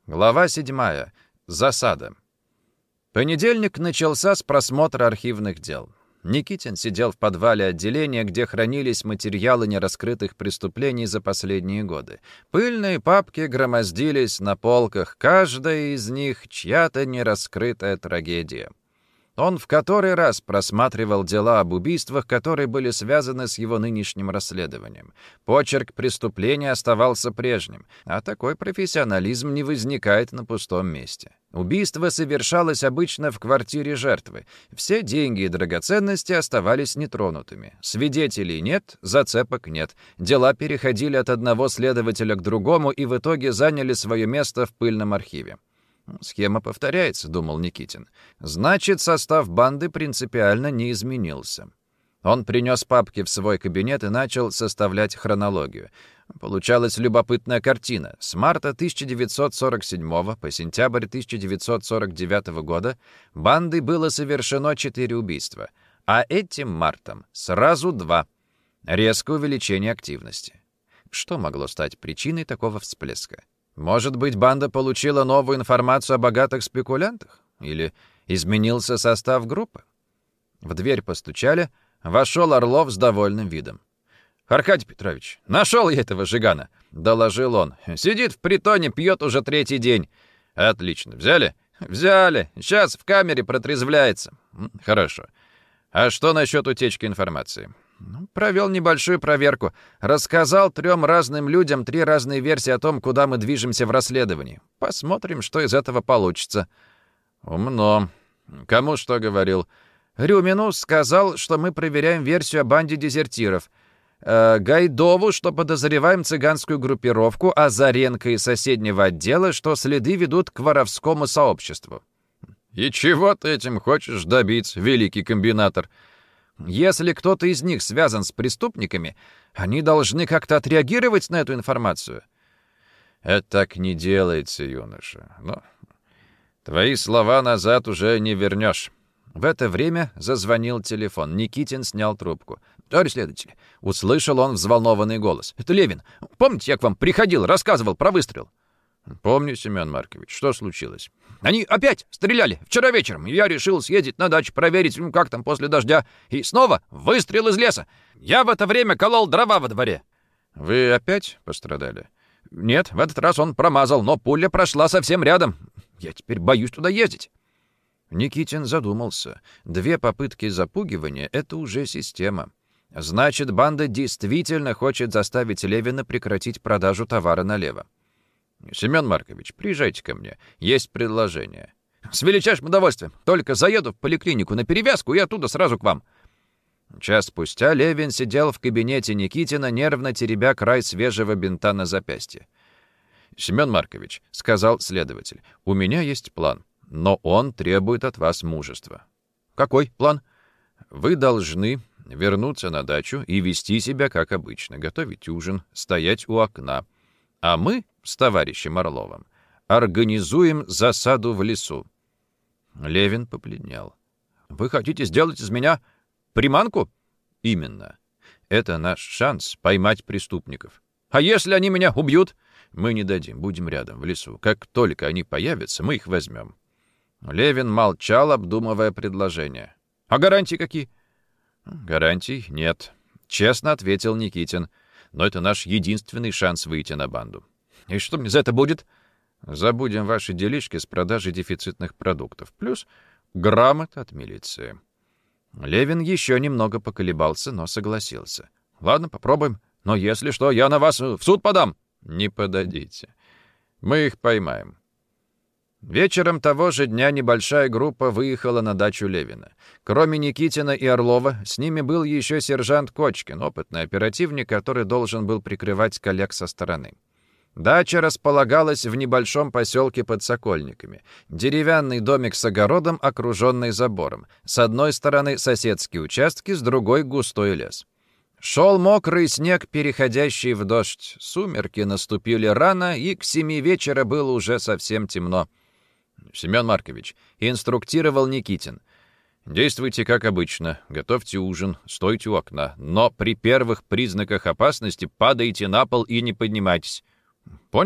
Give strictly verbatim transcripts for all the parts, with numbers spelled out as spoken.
Глава седьмая. Засада. Понедельник начался с просмотра архивных дел. Никитин сидел в подвале отделения, где хранились материалы нераскрытых преступлений за последние годы. Пыльные папки громоздились на полках, каждая из них чья-то нераскрытая трагедия. Он в который раз просматривал дела об убийствах, которые были связаны с его нынешним расследованием. Почерк преступления оставался прежним, а такой профессионализм не возникает на пустом месте. Убийство совершалось обычно в квартире жертвы. Все деньги и драгоценности оставались нетронутыми. Свидетелей нет, зацепок нет. Дела переходили от одного следователя к другому и в итоге заняли свое место в пыльном архиве. «Схема повторяется», — думал Никитин. «Значит, состав банды принципиально не изменился». Он принес папки в свой кабинет и начал составлять хронологию. Получалась любопытная картина. С марта тысяча девятьсот сорок седьмого по сентябрь тысяча девятьсот сорок девятого года бандой было совершено четыре убийства, а этим мартом сразу два. Резкое увеличение активности. Что могло стать причиной такого всплеска? Может быть, банда получила новую информацию о богатых спекулянтах? Или изменился состав группы? В дверь постучали, вошел Орлов с довольным видом. «Аркадий Петрович, нашел я этого жигана», — доложил он. «Сидит в притоне, пьет уже третий день». «Отлично. Взяли?» «Взяли. Сейчас в камере протрезвляется». «Хорошо. А что насчет утечки информации?» Ну, провел небольшую проверку. Рассказал трем разным людям три разные версии о том, куда мы движемся в расследовании. Посмотрим, что из этого получится. Умно. Кому что говорил? Рюмину сказал, что мы проверяем версию о банде дезертиров. Э, Гайдову, что подозреваем цыганскую группировку, а Заренко из соседнего отдела, что следы ведут к воровскому сообществу. И чего ты этим хочешь добиться, великий комбинатор? Если кто-то из них связан с преступниками, они должны как-то отреагировать на эту информацию. Это так не делается, юноша. Но твои слова назад уже не вернешь. В это время зазвонил телефон. Никитин снял трубку. «Товарищ следователь», — услышал он взволнованный голос. «Это Левин. Помните, я к вам приходил, рассказывал про выстрел?» «Помню, Семен Маркович. Что случилось?» «Они опять стреляли. Вчера вечером. Я решил съездить на дачу, проверить, как там после дождя. И снова выстрел из леса. Я в это время колол дрова во дворе». «Вы опять пострадали?» «Нет, в этот раз он промазал, но пуля прошла совсем рядом. Я теперь боюсь туда ездить». Никитин задумался. Две попытки запугивания — это уже система. Значит, банда действительно хочет заставить Левина прекратить продажу товара налево. «Семен Маркович, приезжайте ко мне. Есть предложение». «С величайшим удовольствием. Только заеду в поликлинику на перевязку и оттуда сразу к вам». Час спустя Левин сидел в кабинете Никитина, нервно теребя край свежего бинта на запястье. «Семен Маркович», — сказал следователь, — «у меня есть план, но он требует от вас мужества». «Какой план?» «Вы должны вернуться на дачу и вести себя как обычно, готовить ужин, стоять у окна. А мы с товарищем Орловым организуем засаду в лесу». Левин побледнел. «Вы хотите сделать из меня приманку?» «Именно. Это наш шанс поймать преступников». «А если они меня убьют?» «Мы не дадим, будем рядом, в лесу. Как только они появятся, мы их возьмем». Левин молчал, обдумывая предложение. «А гарантии какие?» «Гарантий нет», — честно ответил Никитин. «Но это наш единственный шанс выйти на банду». «И что мне за это будет?» «Забудем ваши делишки с продажей дефицитных продуктов. Плюс грамота от милиции». Левин еще немного поколебался, но согласился. «Ладно, попробуем. Но если что, я на вас в суд подам». «Не подадите. Мы их поймаем». Вечером того же дня небольшая группа выехала на дачу Левина. Кроме Никитина и Орлова, с ними был еще сержант Кочкин, опытный оперативник, который должен был прикрывать коллег со стороны. Дача располагалась в небольшом поселке под Сокольниками. Деревянный домик с огородом, окруженный забором. С одной стороны соседские участки, с другой — густой лес. Шел мокрый снег, переходящий в дождь. Сумерки наступили рано, и к семи вечера было уже совсем темно. «Семен Маркович», — инструктировал Никитин, — «действуйте как обычно, готовьте ужин, стойте у окна, но при первых признаках опасности падайте на пол и не поднимайтесь». «Понял?»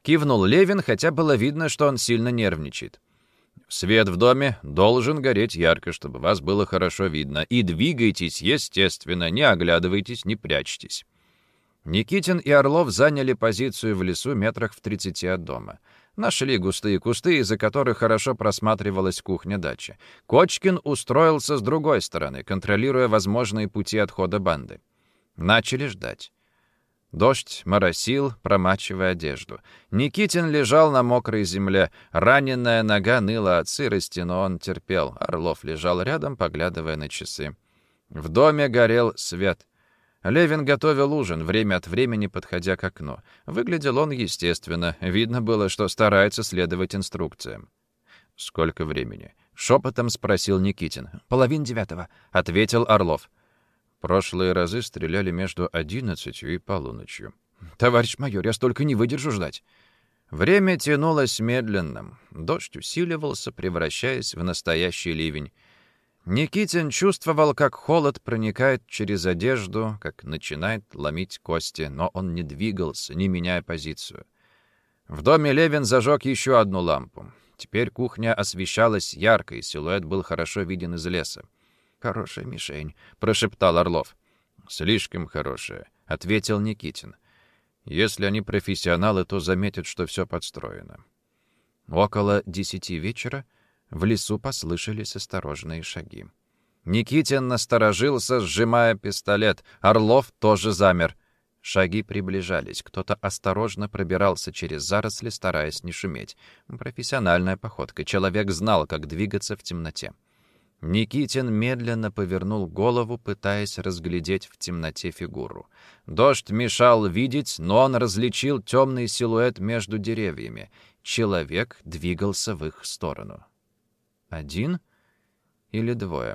Кивнул Левин, хотя было видно, что он сильно нервничает. «Свет в доме должен гореть ярко, чтобы вас было хорошо видно. И двигайтесь, естественно, не оглядывайтесь, не прячьтесь». Никитин и Орлов заняли позицию в лесу метрах в тридцати от дома. Нашли густые кусты, из-за которых хорошо просматривалась кухня дачи. Кочкин устроился с другой стороны, контролируя возможные пути отхода банды. Начали ждать. Дождь моросил, промачивая одежду. Никитин лежал на мокрой земле. Раненая нога ныла от сырости, но он терпел. Орлов лежал рядом, поглядывая на часы. В доме горел свет. Левин готовил ужин, время от времени подходя к окну. Выглядел он естественно. Видно было, что старается следовать инструкциям. «Сколько времени?» — шепотом спросил Никитин. «Половина девятого», — ответил Орлов. Прошлые разы стреляли между одиннадцатью и полуночью. «Товарищ майор, я столько не выдержу ждать». Время тянулось медленно. Дождь усиливался, превращаясь в настоящий ливень. Никитин чувствовал, как холод проникает через одежду, как начинает ломить кости, но он не двигался, не меняя позицию. В доме Левин зажег еще одну лампу. Теперь кухня освещалась ярко, и силуэт был хорошо виден из леса. «Хорошая мишень», — прошептал Орлов. «Слишком хорошая», — ответил Никитин. «Если они профессионалы, то заметят, что все подстроено». Около десяти вечера в лесу послышались осторожные шаги. Никитин насторожился, сжимая пистолет. Орлов тоже замер. Шаги приближались. Кто-то осторожно пробирался через заросли, стараясь не шуметь. Профессиональная походка. Человек знал, как двигаться в темноте. Никитин медленно повернул голову, пытаясь разглядеть в темноте фигуру. Дождь мешал видеть, но он различил темный силуэт между деревьями. Человек двигался в их сторону. Один или двое?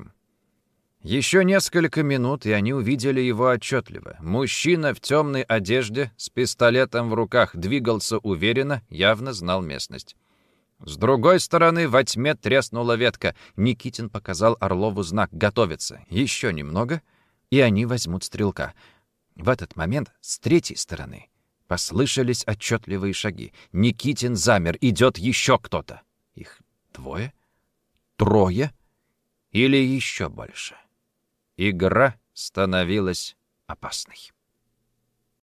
Еще несколько минут, и они увидели его отчетливо. Мужчина в темной одежде, с пистолетом в руках, двигался уверенно, явно знал местность. С другой стороны во тьме треснула ветка. Никитин показал Орлову знак «Готовиться». Еще немного, и они возьмут стрелка. В этот момент с третьей стороны послышались отчетливые шаги. Никитин замер. Идет еще кто-то. Их двое? Трое? Или еще больше? Игра становилась опасной.